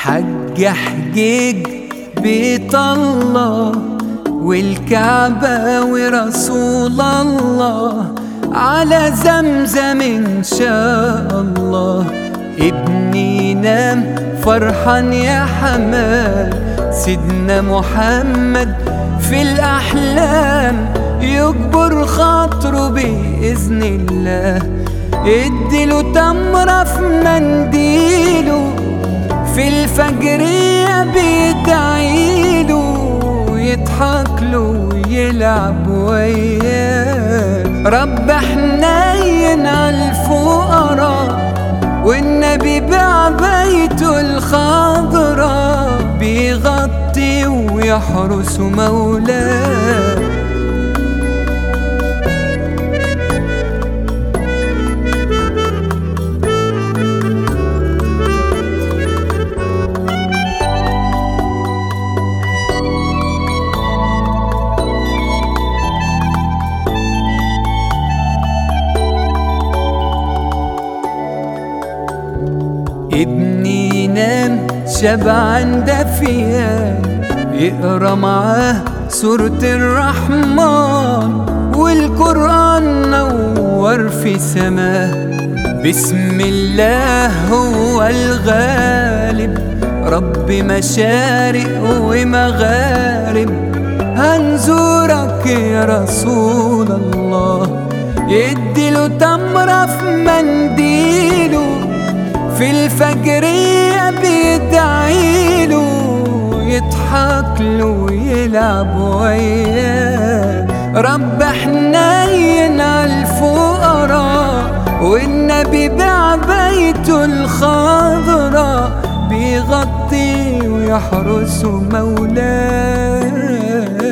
حج حجيج بيت الله والكعبة ورسول الله، على زمزم إن شاء الله. ابني نام فرحان يا حمال، سيدنا محمد في الأحلام يجبر خاطره بإذن الله. اديله تمرة في منديله، في الفجرية بيدعيله، يضحك له ويلعب وياه. رب حنين عالفقراء، والنبي بعبايته الخضراء بيغطي ويحرس مولاه. ابني ينام شبعان دافيان، يقرا معاه سورة الرحمن، والقرآن نور في سماه. بسم الله هو الغالب، رب مشارق ومغارب، هنزورك يا رسول الله. يديله تمرة في منديله، في الفجرية بيدعيله، يضحك له ويلعب وياه. رب حنين عالفقراء، والنبي بعبايته الخضراء بيغطي ويحرس مولاه.